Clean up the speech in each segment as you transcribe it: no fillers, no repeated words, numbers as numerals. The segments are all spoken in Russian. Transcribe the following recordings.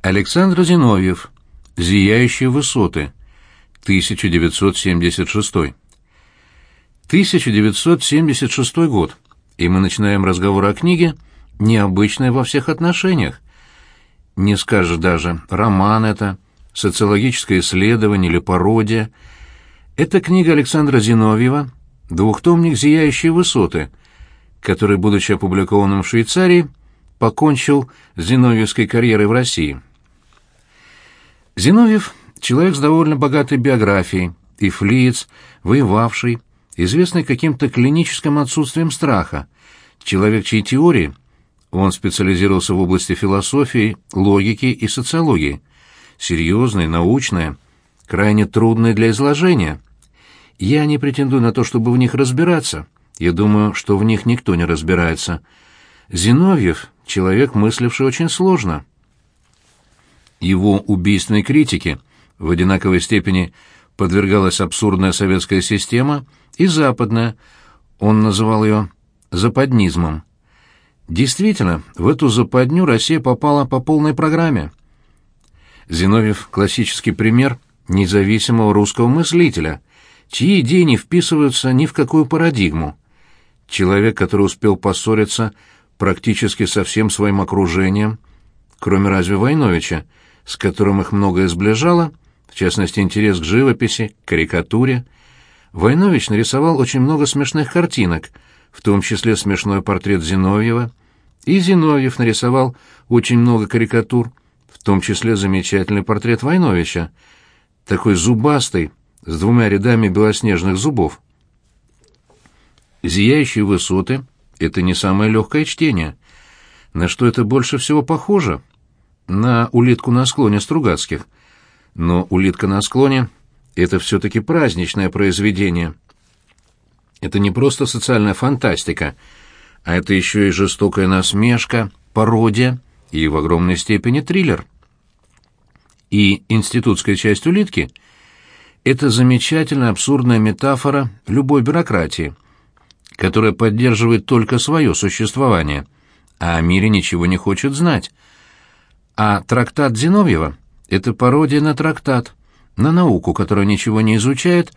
Александр Зиновьев. «Зияющие высоты», 1976. 1976 год, и мы начинаем разговор о книге, необычной во всех отношениях. Не скажешь даже, роман это, социологическое исследование или пародия. Это книга Александра Зиновьева, двухтомник «Зияющие высоты», который, будучи опубликованным в Швейцарии, покончил с зиновьевской карьерой в России. Зиновьев — человек с довольно богатой биографией, тифлиец, воевавший, известный каким-то клиническим отсутствием страха, человек, чьи теории он специализировался в области философии, логики и социологии, серьезные, научные, крайне трудные для изложения. Я не претендую на то, чтобы в них разбираться, я думаю, что в них никто не разбирается. Зиновьев — человек, мысливший очень сложно. Его убийственной критике в одинаковой степени подвергалась абсурдная советская система и западная, он называл ее западнизмом. Действительно, в эту западню Россия попала по полной программе. Зиновьев — классический пример независимого русского мыслителя, чьи идеи не вписываются ни в какую парадигму. Человек, который успел поссориться практически со всем своим окружением, кроме разве Войновича, с которым их многое сближало, в частности, интерес к живописи, карикатуре. Войнович нарисовал очень много смешных картинок, в том числе смешной портрет Зиновьева, и Зиновьев нарисовал очень много карикатур, в том числе замечательный портрет Войновича, такой зубастый, с двумя рядами белоснежных зубов. «Зияющие высоты» — это не самое легкое чтение. На что это больше всего похоже? На «Улитку на склоне» Стругацких. Но «Улитка на склоне» — это все-таки праздничное произведение. Это не просто социальная фантастика, а это еще и жестокая насмешка, пародия и в огромной степени триллер. И институтская часть «Улитки» — это замечательная абсурдная метафора любой бюрократии, которая поддерживает только свое существование, а о мире ничего не хочет знать. А трактат Зиновьева — это пародия на трактат, на науку, которая ничего не изучает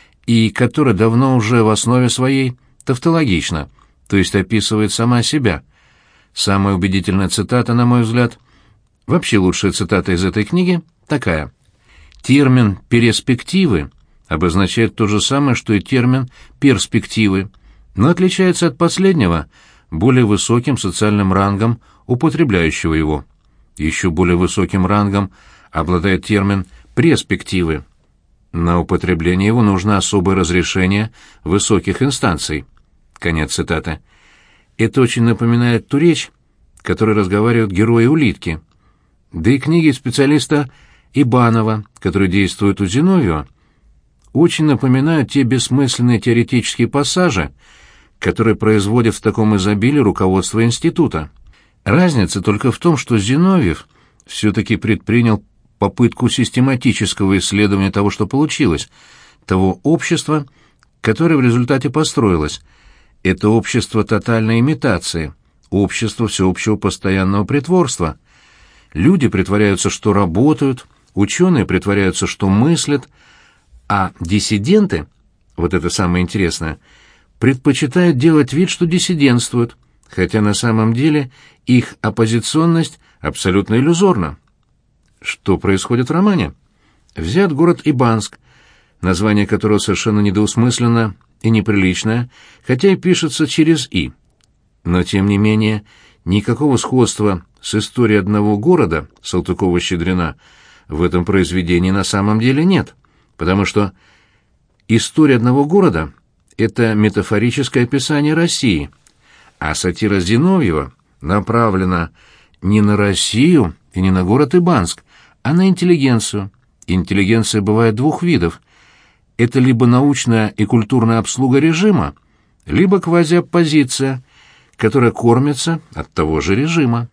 и которая давно уже в основе своей тавтологична, то есть описывает сама себя. Самая убедительная цитата, на мой взгляд, вообще лучшая цитата из этой книги, такая: «Термин «перспективы» обозначает то же самое, что и термин «перспективы», но отличается от последнего более высоким социальным рангом употребляющего его. Еще более высоким рангом обладает термин «преспективы». На употребление его нужно особое разрешение высоких инстанций». Конец цитаты. Это очень напоминает ту речь, которой разговаривают герои «Улитки». Да и книги специалиста Ибанова, который действует у Зиновьева, очень напоминают те бессмысленные теоретические пассажи, которые производят в таком изобилии руководство института. Разница только в том, что Зиновьев все-таки предпринял попытку систематического исследования того, что получилось, того общества, которое в результате построилось. Это общество тотальной имитации, общество всеобщего постоянного притворства. Люди притворяются, что работают, ученые притворяются, что мыслят, а диссиденты, вот это самое интересное, предпочитают делать вид, что диссидентствуют, хотя на самом деле их оппозиционность абсолютно иллюзорна. Что происходит в романе? Взят город Ибанск, название которого совершенно недвусмысленно и неприличное, хотя и пишется через «и». Но, тем не менее, никакого сходства с историей одного города, Салтыкова-Щедрина, в этом произведении на самом деле нет, потому что история одного города — это метафорическое описание России, а сатира Зиновьева направлена не на Россию и не на город Ибанск, а на интеллигенцию. Интеллигенция бывает двух видов. Это либо научная и культурная обслуга режима, либо квазиоппозиция, которая кормится от того же режима.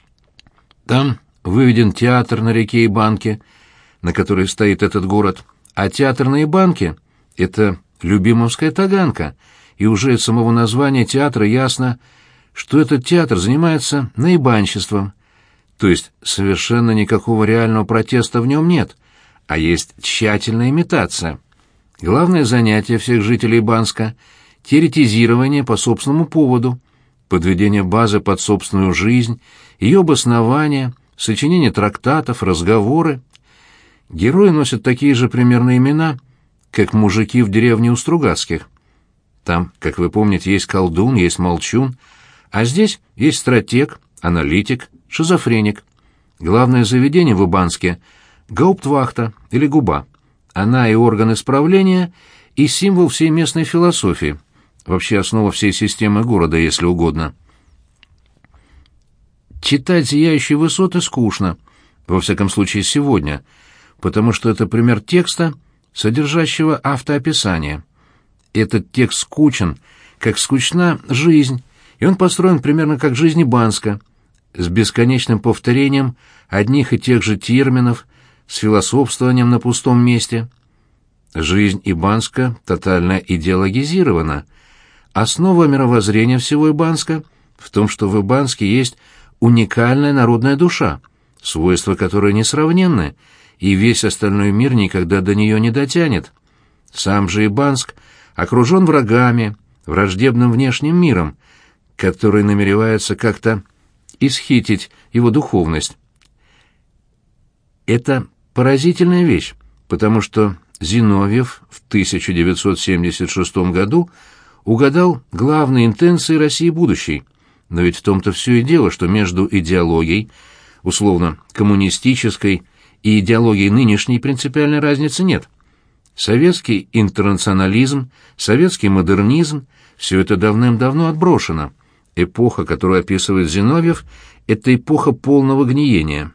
Там выведен театр на реке Ибанке, на которой стоит этот город, а театр на Ибанке — это Любимовская Таганка, и уже из самого названия театра ясно, что этот театр занимается наибанществом, То есть совершенно никакого реального протеста в нем нет, а есть тщательная имитация. Главное занятие всех жителей Банска — теоретизирование по собственному поводу, подведение базы под собственную жизнь, ее обоснование, сочинение трактатов, разговоры. Герои носят такие же примерно имена, как мужики в деревне у Стругацких. Там, как вы помните, есть колдун, есть молчун, а здесь есть стратег, аналитик, шизофреник. Главное заведение в Банске — гауптвахта или губа. Она и орган исправления, и символ всей местной философии, вообще основа всей системы города, если угодно. Читать «Зияющие высоты» скучно, во всяком случае сегодня, потому что это пример текста, содержащего автоописание. Этот текст скучен, как скучна жизнь, и он построен примерно как жизнь Банска, с бесконечным повторением одних и тех же терминов, с философствованием на пустом месте. Жизнь Ибанска тотально идеологизирована. Основа мировоззрения всего Ибанска в том, что в Ибанске есть уникальная народная душа, свойства которой несравненны, и весь остальной мир никогда до нее не дотянет. Сам же Ибанск окружен врагами, враждебным внешним миром, который намеревается как-то исхитить его духовность. Это поразительная вещь, потому что Зиновьев в 1976 году угадал главные интенции России будущей. Но ведь в том-то все и дело, что между идеологией, условно коммунистической, и идеологией нынешней принципиальной разницы нет. Советский интернационализм, советский модернизм — все это давным-давно отброшено. Эпоха, которую описывает Зиновьев, — это эпоха полного гниения.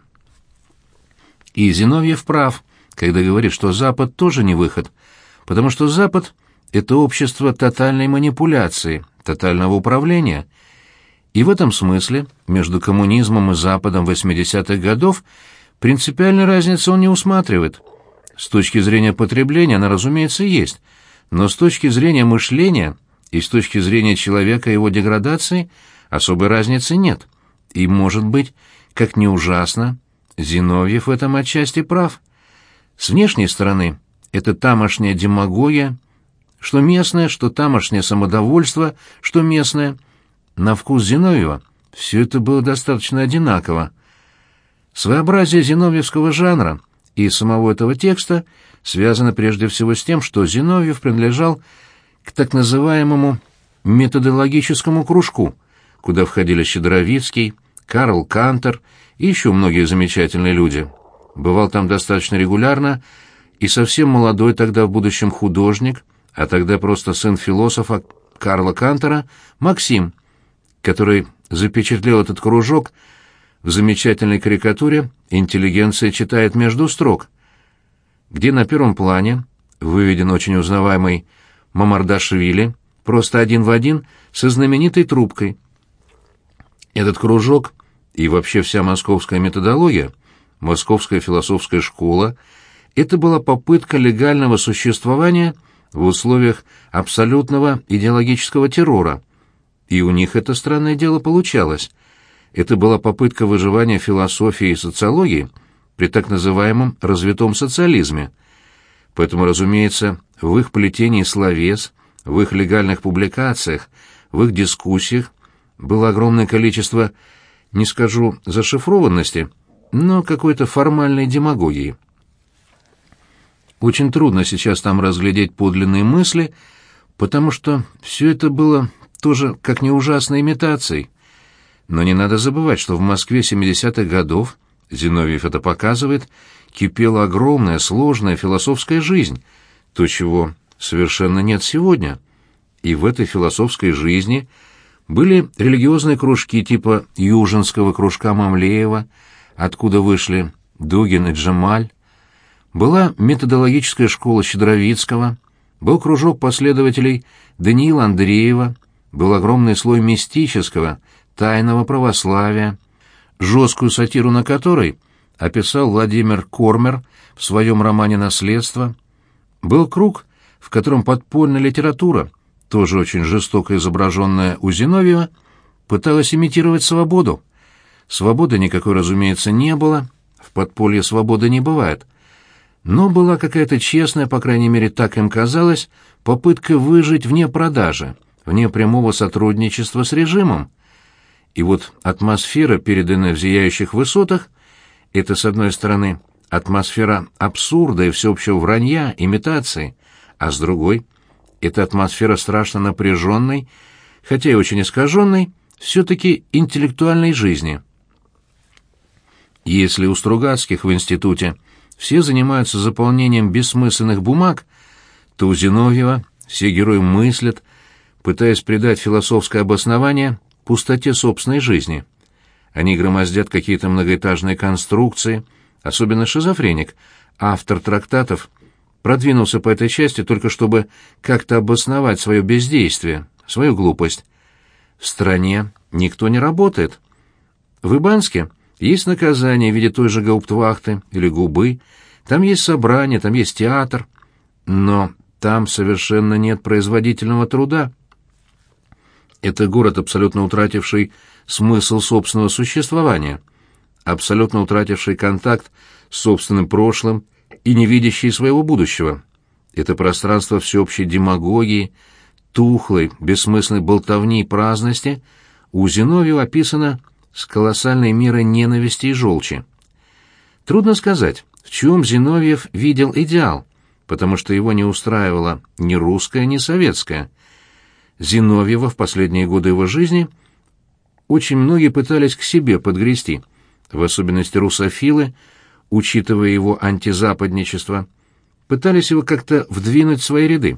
И Зиновьев прав, когда говорит, что Запад тоже не выход, потому что Запад — это общество тотальной манипуляции, тотального управления. И в этом смысле между коммунизмом и Западом 80-х годов принципиальной разницы он не усматривает. С точки зрения потребления она, разумеется, есть, но с точки зрения мышления и с точки зрения человека и его деградации особой разницы нет. И, может быть, как ни ужасно, Зиновьев в этом отчасти прав. С внешней стороны это тамошняя демагогия, что местное, что тамошнее самодовольство, что местное. На вкус Зиновьева все это было достаточно одинаково. Своеобразие зиновьевского жанра и самого этого текста связано прежде всего с тем, что Зиновьев принадлежал к так называемому методологическому кружку, куда входили Щедровицкий, Карл Кантер и еще многие замечательные люди. Бывал там достаточно регулярно и совсем молодой тогда в будущем художник, а тогда просто сын философа Карла Кантера, Максим, который запечатлел этот кружок в замечательной карикатуре «Интеллигенция читает между строк», где на первом плане выведен очень узнаваемый Мамардашвили, просто один в один со знаменитой трубкой. Этот кружок и вообще вся московская методология, московская философская школа — это была попытка легального существования в условиях абсолютного идеологического террора. И у них это странное дело получалось. Это была попытка выживания философии и социологии при так называемом развитом социализме. Поэтому, разумеется, в их плетении словес, в их легальных публикациях, в их дискуссиях было огромное количество, не скажу зашифрованности, но какой-то формальной демагогии. Очень трудно сейчас там разглядеть подлинные мысли, потому что все это было тоже как не ужасной имитацией. Но не надо забывать, что в Москве 70-х годов, Зиновьев это показывает, кипела огромная, сложная философская жизнь, то, чего совершенно нет сегодня. И в этой философской жизни были религиозные кружки типа Южинского кружка Мамлеева, откуда вышли Дугин и Джемаль, была методологическая школа Щедровицкого, был кружок последователей Даниила Андреева, был огромный слой мистического, тайного православия, жесткую сатиру на которой описал Владимир Кормер в своем романе «Наследство». Был круг, в котором подпольная литература, тоже очень жестоко изображенная у Зиновьева, пыталась имитировать свободу. Свободы никакой, разумеется, не было, в подполье свободы не бывает. Но была какая-то честная, по крайней мере, так им казалось, попытка выжить вне продажи, вне прямого сотрудничества с режимом. И вот атмосфера, переданная в «Зияющих высотах», это, с одной стороны, атмосфера абсурда и всеобщего вранья, имитации, а с другой — это атмосфера страшно напряженной, хотя и очень искаженной, все-таки интеллектуальной жизни. Если у Стругацких в институте все занимаются заполнением бессмысленных бумаг, то у Зиновьева все герои мыслят, пытаясь придать философское обоснование пустоте собственной жизни. Они громоздят какие-то многоэтажные конструкции, особенно шизофреник, автор трактатов, продвинулся по этой части только чтобы как-то обосновать свое бездействие, свою глупость. В стране никто не работает. В Ибанске есть наказание в виде той же гауптвахты или губы, там есть собрание, там есть театр, но там совершенно нет производительного труда. Это город, абсолютно утративший смысл собственного существования, абсолютно утративший контакт с собственным прошлым и не видящий своего будущего. Это пространство всеобщей демагогии, тухлой, бессмысленной болтовни и праздности у Зиновьева описано с колоссальной мерой ненависти и желчи. Трудно сказать, в чем Зиновьев видел идеал, потому что его не устраивало ни русское, ни советское. Зиновьева в последние годы его жизни очень многие пытались к себе подгрести, в особенности русофилы, учитывая его антизападничество, пытались его как-то вдвинуть в свои ряды.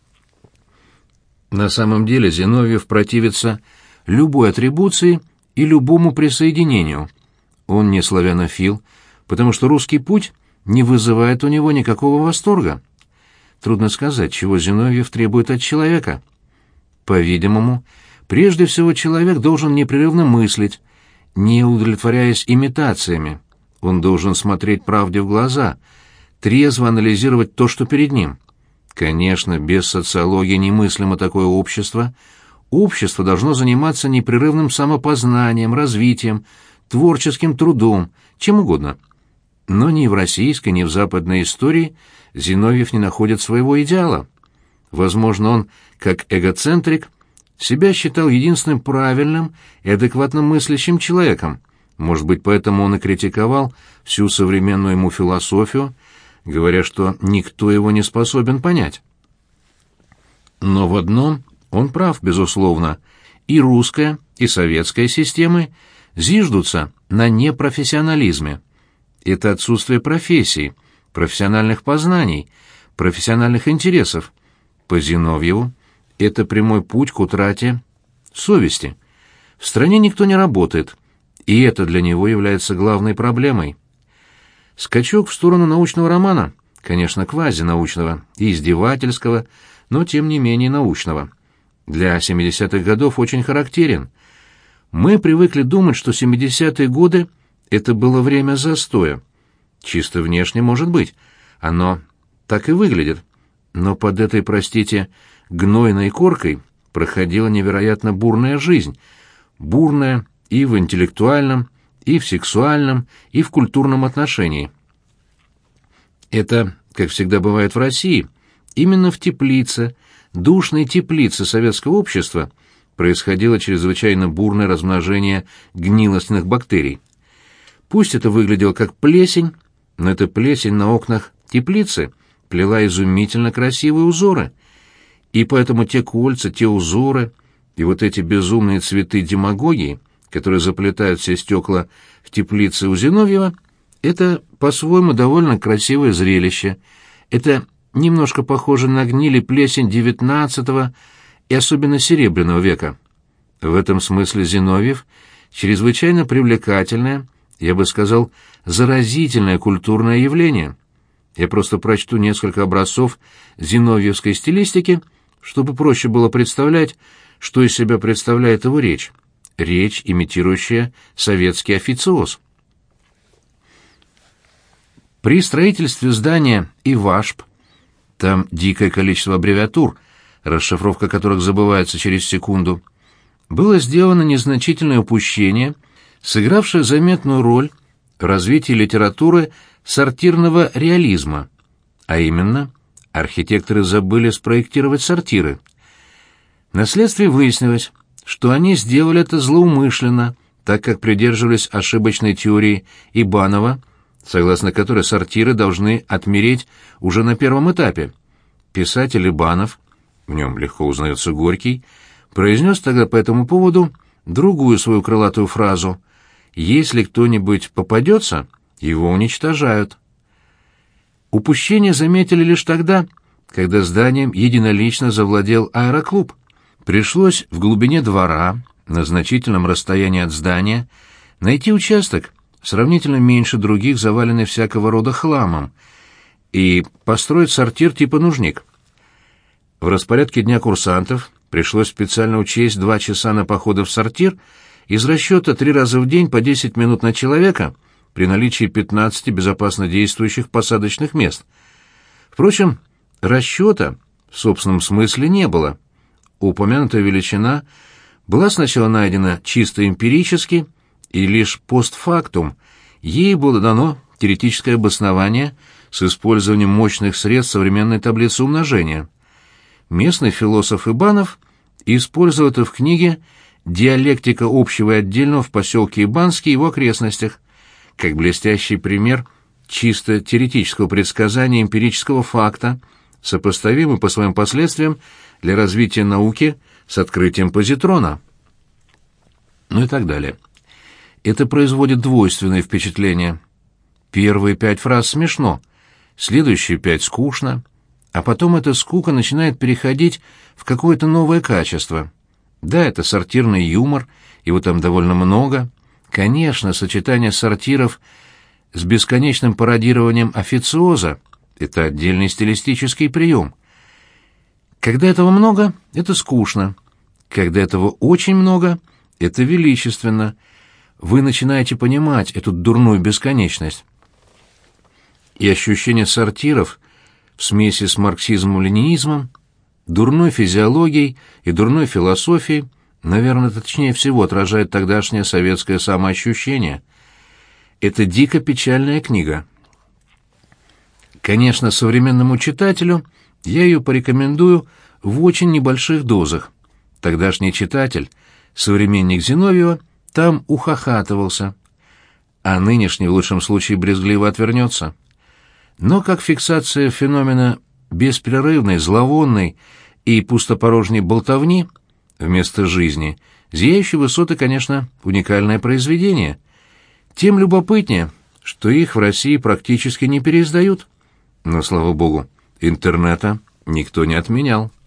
На самом деле Зиновьев противится любой атрибуции и любому присоединению. Он не славянофил, потому что русский путь не вызывает у него никакого восторга. Трудно сказать, чего Зиновьев требует от человека. По-видимому, прежде всего человек должен непрерывно мыслить, не удовлетворяясь имитациями. Он должен смотреть правде в глаза, трезво анализировать то, что перед ним. Конечно, без социологии немыслимо такое общество. Общество должно заниматься непрерывным самопознанием, развитием, творческим трудом, чем угодно. Но ни в российской, ни в западной истории Зиновьев не находит своего идеала. Возможно, он, как эгоцентрик, себя считал единственным правильным и адекватно мыслящим человеком. Может быть, поэтому он и критиковал всю современную ему философию, говоря, что никто его не способен понять. Но в одном он прав, безусловно. И русская, и советская системы зиждутся на непрофессионализме. Это отсутствие профессий, профессиональных познаний, профессиональных интересов. По Зиновьеву это прямой путь к утрате совести. В стране никто не работает, и это для него является главной проблемой. Скачок в сторону научного романа, конечно, квазинаучного и издевательского, но тем не менее научного, для 70-х годов очень характерен. Мы привыкли думать, что 70-е годы — это было время застоя. Чисто внешне, может быть, оно так и выглядит, но под этой, простите, гнойной коркой проходила невероятно бурная жизнь, бурная и в интеллектуальном, и в сексуальном, и в культурном отношении. Это, как всегда бывает в России, именно в теплице, душной теплице советского общества происходило чрезвычайно бурное размножение гнилостных бактерий. Пусть это выглядело как плесень, но эта плесень на окнах теплицы плела изумительно красивые узоры, и поэтому те кольца, те узоры и вот эти безумные цветы демагогии, которые заплетают все стекла в теплице у Зиновьева, это по-своему довольно красивое зрелище. Это немножко похоже на гниль и плесень XIX и особенно Серебряного века. В этом смысле Зиновьев чрезвычайно привлекательное, я бы сказал, заразительное культурное явление. Я просто прочту несколько образцов зиновьевской стилистики, чтобы проще было представлять, что из себя представляет его речь. Речь, имитирующая советский официоз. При строительстве здания ИВАШП, там дикое количество аббревиатур, расшифровка которых забывается через секунду, было сделано незначительное упущение, сыгравшая заметную роль в развитии литературы сортирного реализма, а именно, архитекторы забыли спроектировать сортиры. Вследствие выяснилось, что они сделали это злоумышленно, так как придерживались ошибочной теории Ибанова, согласно которой сортиры должны отмереть уже на первом этапе. Писатель Ибанов, в нем легко узнается Горький, произнес тогда по этому поводу другую свою крылатую фразу: «Если кто-нибудь попадется, его уничтожают». Упущение заметили лишь тогда, когда зданием единолично завладел аэроклуб. Пришлось в глубине двора, на значительном расстоянии от здания, найти участок, сравнительно меньше других, заваленный всякого рода хламом, и построить сортир типа нужник. В распорядке дня курсантов пришлось специально учесть 2 часа на походы в сортир из расчета 3 раза в день по 10 минут на человека при наличии 15 безопасно действующих посадочных мест. Впрочем, расчета в собственном смысле не было. Упомянутая величина была сначала найдена чисто эмпирически, и лишь постфактум ей было дано теоретическое обоснование с использованием мощных средств современной таблицы умножения. Местный философ Ибанов использовал это в книге «Диалектика общего и отдельного в поселке Ибанский и его окрестностях», как блестящий пример чисто теоретического предсказания эмпирического факта, сопоставимый по своим последствиям для развития науки с открытием позитрона. Ну и так далее. Это производит двойственное впечатление. Первые 5 фраз смешно, следующие 5 скучно, а потом эта скука начинает переходить в какое-то новое качество. Да, это сортирный юмор, его там довольно много. Конечно, сочетание сортиров с бесконечным пародированием официоза — это отдельный стилистический прием. Когда этого много, это скучно. Когда этого очень много, это величественно. Вы начинаете понимать эту дурную бесконечность. И ощущение сортиров в смеси с марксизмом-ленинизмом, дурной физиологией и дурной философией, наверное, точнее всего отражает тогдашнее советское самоощущение. Это дико печальная книга. Конечно, современному читателю я ее порекомендую в очень небольших дозах. Тогдашний читатель, современник Зиновьева, там ухахатывался, а нынешний в лучшем случае брезгливо отвернется. Но как фиксация феномена беспрерывной, зловонной и пустопорожней болтовни вместо жизни, «Зияющие высоты», конечно, уникальное произведение. Тем любопытнее, что их в России практически не переиздают. Но, слава богу, интернета никто не отменял.